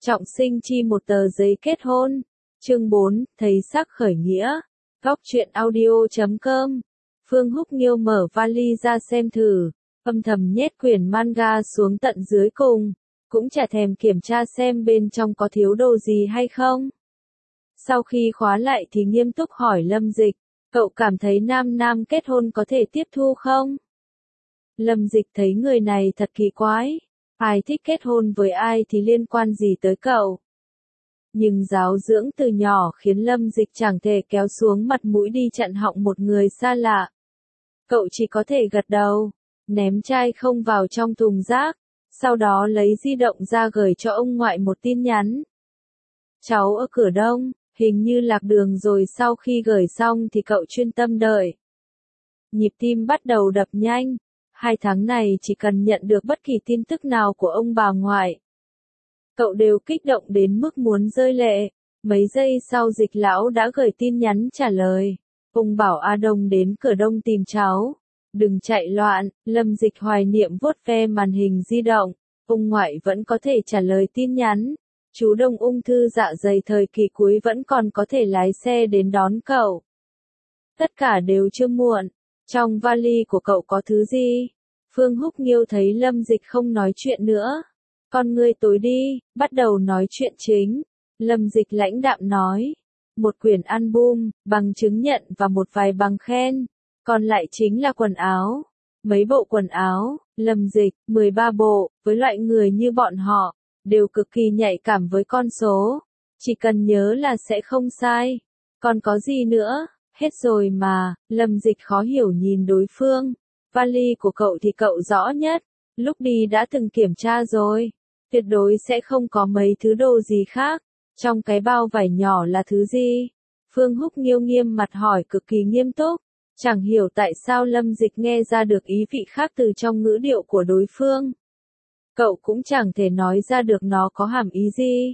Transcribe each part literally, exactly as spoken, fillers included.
Trọng sinh chi một tờ giấy kết hôn. Chương bốn, thấy sắc khởi nghĩa. Góc truyện audio chấm com. Phương Húc Nghiêu mở vali ra xem thử, âm thầm nhét quyển manga xuống tận dưới cùng, cũng chả thèm kiểm tra xem bên trong có thiếu đồ gì hay không. Sau khi khóa lại thì nghiêm túc hỏi Lâm Dịch, cậu cảm thấy nam nam kết hôn có thể tiếp thu không? Lâm Dịch thấy người này thật kỳ quái, ai thích kết hôn với ai thì liên quan gì tới cậu. Nhưng giáo dưỡng từ nhỏ khiến Lâm Dịch chẳng thể kéo xuống mặt mũi đi chặn họng một người xa lạ. Cậu chỉ có thể gật đầu, ném chai không vào trong thùng rác, sau đó lấy di động ra gửi cho ông ngoại một tin nhắn. Cháu ở cửa đông, hình như lạc đường rồi. Sau khi gửi xong thì cậu chuyên tâm đợi. Nhịp tim bắt đầu đập nhanh, hai tháng này chỉ cần nhận được bất kỳ tin tức nào của ông bà ngoại, cậu đều kích động đến mức muốn rơi lệ. Mấy giây sau Dịch lão đã gửi tin nhắn trả lời. Ông bảo A Đông đến cửa đông tìm cháu. Đừng chạy loạn. Lâm Dịch hoài niệm vuốt ve màn hình di động. Ông ngoại vẫn có thể trả lời tin nhắn. Chú Đông ung thư dạ dày thời kỳ cuối vẫn còn có thể lái xe đến đón cậu. Tất cả đều chưa muộn. Trong vali của cậu có thứ gì? Phương Húc Nghiêu thấy Lâm Dịch không nói chuyện nữa, con ngươi tối đi, bắt đầu nói chuyện chính. Lâm Dịch lãnh đạm nói, một quyển album, bằng chứng nhận và một vài bằng khen, còn lại chính là quần áo. Mấy bộ quần áo. Lâm Dịch, mười ba bộ, với loại người như bọn họ, đều cực kỳ nhạy cảm với con số. Chỉ cần nhớ là sẽ không sai. Còn có gì nữa? Hết rồi mà. Lâm Dịch khó hiểu nhìn đối phương. Vali của cậu thì cậu rõ nhất, lúc đi đã từng kiểm tra rồi. Tuyệt đối sẽ không có mấy thứ đồ gì khác. Trong cái bao vải nhỏ là thứ gì? Phương Húc Nghiêu nghiêm mặt hỏi cực kỳ nghiêm túc. Chẳng hiểu tại sao Lâm Dịch nghe ra được ý vị khác từ trong ngữ điệu của đối phương. Cậu cũng chẳng thể nói ra được nó có hàm ý gì.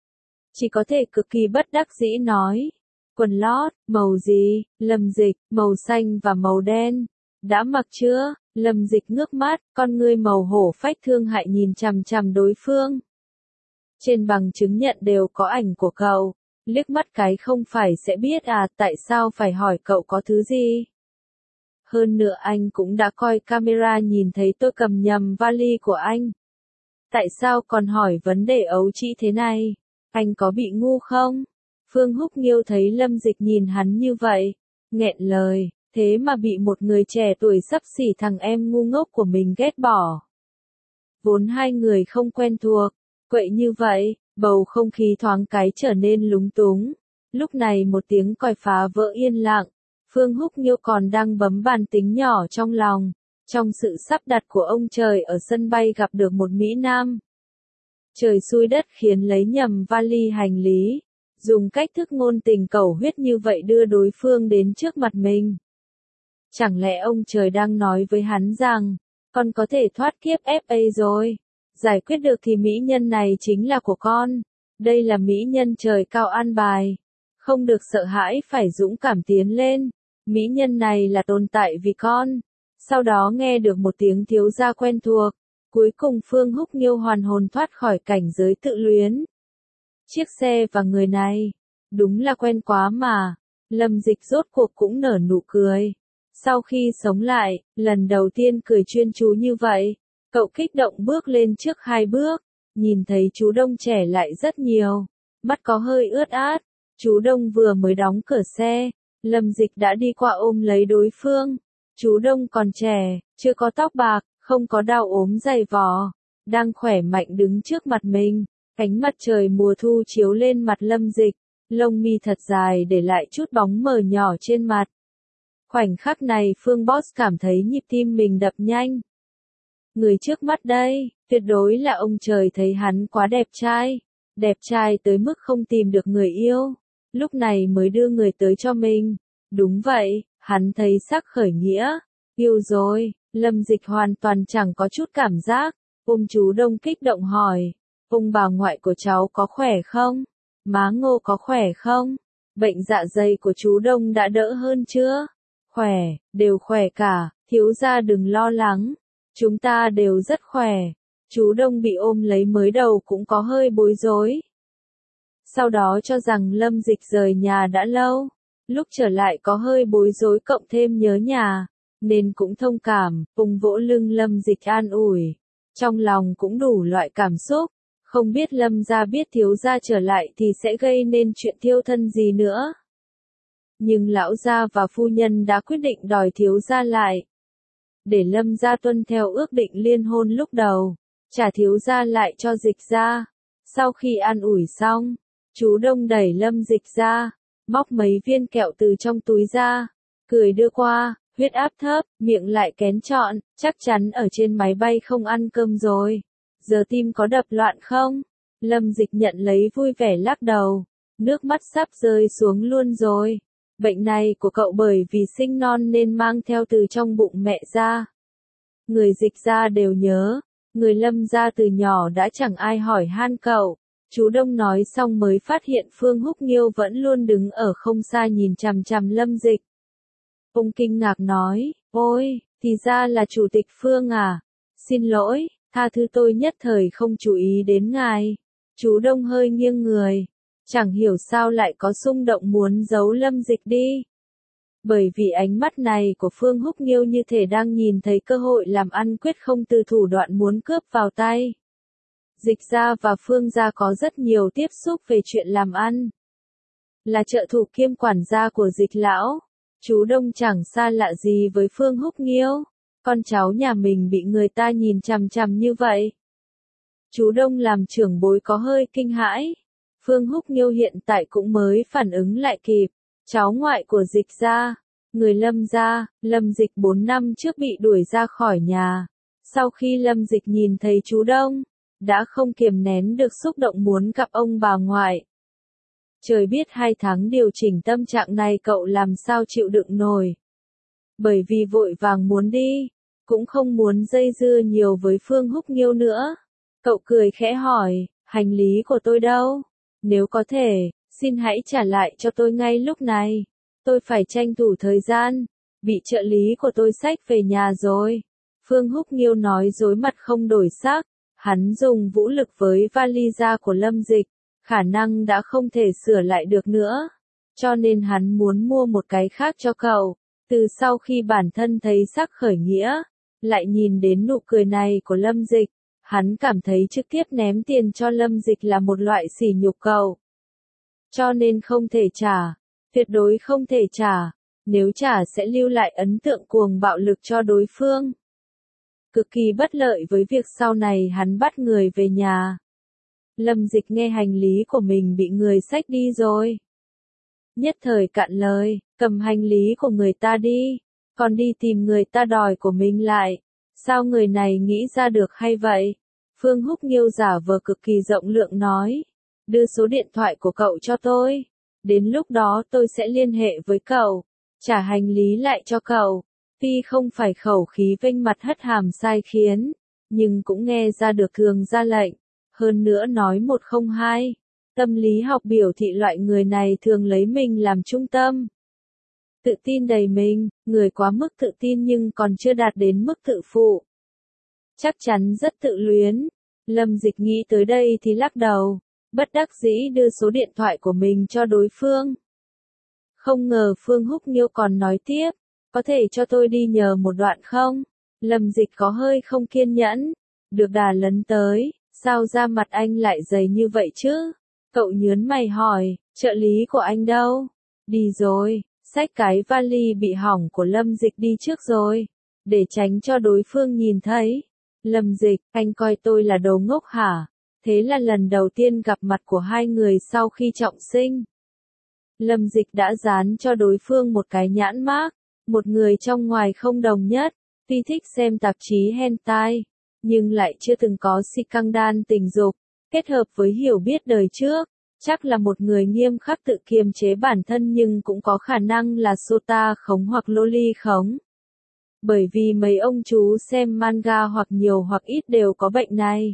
Chỉ có thể cực kỳ bất đắc dĩ nói. Quần lót, màu gì? Lâm Dịch, màu xanh và màu đen. Đã mặc chưa? Lâm Dịch ngước mắt, con ngươi màu hổ phách thương hại nhìn chằm chằm đối phương. Trên bằng chứng nhận đều có ảnh của cậu. Liếc mắt cái không phải sẽ biết à, tại sao phải hỏi cậu có thứ gì? Hơn nữa anh cũng đã coi camera nhìn thấy tôi cầm nhầm vali của anh. Tại sao còn hỏi vấn đề ấu trĩ thế này? Anh có bị ngu không? Phương Húc Nghiêu thấy Lâm Dịch nhìn hắn như vậy, nghẹn lời, thế mà bị một người trẻ tuổi xấp xỉ thằng em ngu ngốc của mình ghét bỏ. Vốn hai người không quen thuộc, quậy như vậy, bầu không khí thoáng cái trở nên lúng túng. Lúc này một tiếng còi phá vỡ yên lặng. Phương Húc Nghiêu còn đang bấm bàn tính nhỏ trong lòng. Trong sự sắp đặt của ông trời ở sân bay gặp được một Mỹ Nam. Trời xui đất khiến lấy nhầm vali hành lý. Dùng cách thức ngôn tình cầu huyết như vậy đưa đối phương đến trước mặt mình. Chẳng lẽ ông trời đang nói với hắn rằng, con có thể thoát kiếp ép a rồi. Giải quyết được thì mỹ nhân này chính là của con. Đây là mỹ nhân trời cao an bài. Không được sợ hãi, phải dũng cảm tiến lên. Mỹ nhân này là tồn tại vì con. Sau đó nghe được một tiếng thiếu gia quen thuộc. Cuối cùng Phương Húc Nghiêu hoàn hồn thoát khỏi cảnh giới tự luyến. Chiếc xe và người này, đúng là quen quá mà. Lâm Dịch rốt cuộc cũng nở nụ cười. Sau khi sống lại, lần đầu tiên cười chuyên chú như vậy, cậu kích động bước lên trước hai bước, nhìn thấy chú Đông trẻ lại rất nhiều, mắt có hơi ướt át. Chú Đông vừa mới đóng cửa xe, Lâm Dịch đã đi qua ôm lấy đối phương. Chú Đông còn trẻ, chưa có tóc bạc, không có đau ốm dày vò, đang khỏe mạnh đứng trước mặt mình. Ánh mặt trời mùa thu chiếu lên mặt Lâm Dịch, lông mi thật dài để lại chút bóng mờ nhỏ trên mặt. Khoảnh khắc này Phương Boss cảm thấy nhịp tim mình đập nhanh. Người trước mắt đây, tuyệt đối là ông trời thấy hắn quá đẹp trai. Đẹp trai tới mức không tìm được người yêu. Lúc này mới đưa người tới cho mình. Đúng vậy, hắn thấy sắc khởi nghĩa. Yêu rồi. Lâm Dịch hoàn toàn chẳng có chút cảm giác. Ôm chú Đông kích động hỏi. Ông bà ngoại của cháu có khỏe không? Má Ngô có khỏe không? Bệnh dạ dày của chú Đông đã đỡ hơn chưa? Khỏe, đều khỏe cả, thiếu gia đừng lo lắng. Chúng ta đều rất khỏe. Chú Đông bị ôm lấy mới đầu cũng có hơi bối rối. Sau đó cho rằng Lâm Dịch rời nhà đã lâu, lúc trở lại có hơi bối rối cộng thêm nhớ nhà, nên cũng thông cảm, cùng vỗ lưng Lâm Dịch an ủi. Trong lòng cũng đủ loại cảm xúc, không biết Lâm gia biết thiếu gia trở lại thì sẽ gây nên chuyện thiêu thân gì nữa. Nhưng lão gia và phu nhân đã quyết định đòi thiếu gia lại. Để Lâm gia tuân theo ước định liên hôn lúc đầu, trả thiếu gia lại cho Dịch gia. Sau khi an ủi xong, chú Đông đẩy Lâm Dịch ra, móc mấy viên kẹo từ trong túi ra, cười đưa qua, huyết áp thấp, miệng lại kén trọn, chắc chắn ở trên máy bay không ăn cơm rồi. Giờ tim có đập loạn không? Lâm Dịch nhận lấy vui vẻ lắc đầu, nước mắt sắp rơi xuống luôn rồi. Bệnh này của cậu bởi vì sinh non nên mang theo từ trong bụng mẹ ra. Người Dịch gia đều nhớ, người Lâm gia từ nhỏ đã chẳng ai hỏi han cậu. Chú Đông nói xong mới phát hiện Phương Húc Nghiêu vẫn luôn đứng ở không xa nhìn chằm chằm Lâm Dịch. Ông kinh ngạc nói, ôi, thì ra là chủ tịch Phương à, xin lỗi, tha thứ tôi nhất thời không chú ý đến ngài. Chú Đông hơi nghiêng người, chẳng hiểu sao lại có xung động muốn giấu Lâm Dịch đi. Bởi vì ánh mắt này của Phương Húc Nghiêu như thể đang nhìn thấy cơ hội làm ăn quyết không từ thủ đoạn muốn cướp vào tay. Dịch gia và Phương gia có rất nhiều tiếp xúc về chuyện làm ăn. Là trợ thủ kiêm quản gia của Dịch lão, chú Đông chẳng xa lạ gì với Phương Húc Nghiêu. Con cháu nhà mình bị người ta nhìn chằm chằm như vậy. Chú Đông làm trưởng bối có hơi kinh hãi. Phương Húc Nghiêu hiện tại cũng mới phản ứng lại kịp. Cháu ngoại của Dịch gia, người Lâm gia, Lâm Dịch bốn năm trước bị đuổi ra khỏi nhà. Sau khi Lâm Dịch nhìn thấy chú Đông, đã không kiềm nén được xúc động muốn gặp ông bà ngoại. Trời biết hai tháng điều chỉnh tâm trạng này cậu làm sao chịu đựng nổi. Bởi vì vội vàng muốn đi, cũng không muốn dây dưa nhiều với Phương Húc Nghiêu nữa. Cậu cười khẽ hỏi, hành lý của tôi đâu? Nếu có thể, xin hãy trả lại cho tôi ngay lúc này. Tôi phải tranh thủ thời gian, bị trợ lý của tôi xách về nhà rồi. Phương Húc Nghiêu nói dối mặt không đổi sắc. Hắn dùng vũ lực với vali da của Lâm Dịch, khả năng đã không thể sửa lại được nữa. Cho nên hắn muốn mua một cái khác cho cậu. Từ sau khi bản thân thấy sắc khởi nghĩa, lại nhìn đến nụ cười này của Lâm Dịch, hắn cảm thấy trực tiếp ném tiền cho Lâm Dịch là một loại sỉ nhục cậu. Cho nên không thể trả, tuyệt đối không thể trả, nếu trả sẽ lưu lại ấn tượng cuồng bạo lực cho đối phương. Cực kỳ bất lợi với việc sau này hắn bắt người về nhà. Lâm Dịch nghe hành lý của mình bị người xách đi rồi. Nhất thời cạn lời, cầm hành lý của người ta đi, còn đi tìm người ta đòi của mình lại. Sao người này nghĩ ra được hay vậy? Phương Húc Nghiêu giả vờ cực kỳ rộng lượng nói, đưa số điện thoại của cậu cho tôi. Đến lúc đó tôi sẽ liên hệ với cậu, trả hành lý lại cho cậu. Tuy không phải khẩu khí vênh mặt hất hàm sai khiến, nhưng cũng nghe ra được thường ra lệnh, hơn nữa nói một không hai. Tâm lý học biểu thị loại người này thường lấy mình làm trung tâm. Tự tin đầy mình, người quá mức tự tin nhưng còn chưa đạt đến mức tự phụ. Chắc chắn rất tự luyến. Lâm Dịch nghĩ tới đây thì lắc đầu, bất đắc dĩ đưa số điện thoại của mình cho đối phương. Không ngờ Phương Húc Nghiêu còn nói tiếp. Có thể cho tôi đi nhờ một đoạn không? Lâm Dịch có hơi không kiên nhẫn. Được đà lấn tới, sao da mặt anh lại dày như vậy chứ? Cậu nhớn mày hỏi, trợ lý của anh đâu? Đi rồi, xách cái vali bị hỏng của Lâm Dịch đi trước rồi. Để tránh cho đối phương nhìn thấy. Lâm Dịch, anh coi tôi là đồ ngốc hả? Thế là lần đầu tiên gặp mặt của hai người sau khi trọng sinh. Lâm Dịch đã dán cho đối phương một cái nhãn mác. Một người trong ngoài không đồng nhất, tuy thích xem tạp chí hentai, nhưng lại chưa từng có scandal tình dục, kết hợp với hiểu biết đời trước, chắc là một người nghiêm khắc tự kiềm chế bản thân nhưng cũng có khả năng là sota khống hoặc loli khống. Bởi vì mấy ông chú xem manga hoặc nhiều hoặc ít đều có bệnh này.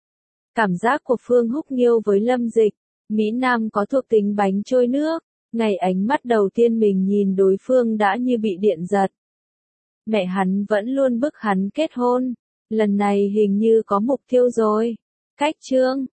Cảm giác của Phương Húc Nghiêu với Lâm Dịch, Mỹ Nam có thuộc tính bánh trôi nước. Ngày ánh mắt đầu tiên mình nhìn đối phương đã như bị điện giật. Mẹ hắn vẫn luôn bức hắn kết hôn. Lần này hình như có mục tiêu rồi. Cách chương